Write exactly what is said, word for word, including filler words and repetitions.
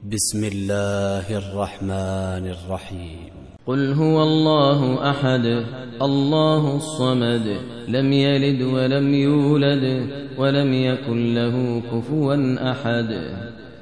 بسم الله الرحمن الرحيم. قل هو الله أحد الله الصمد لم يلد ولم يولد ولم يكن له كفوا أحد.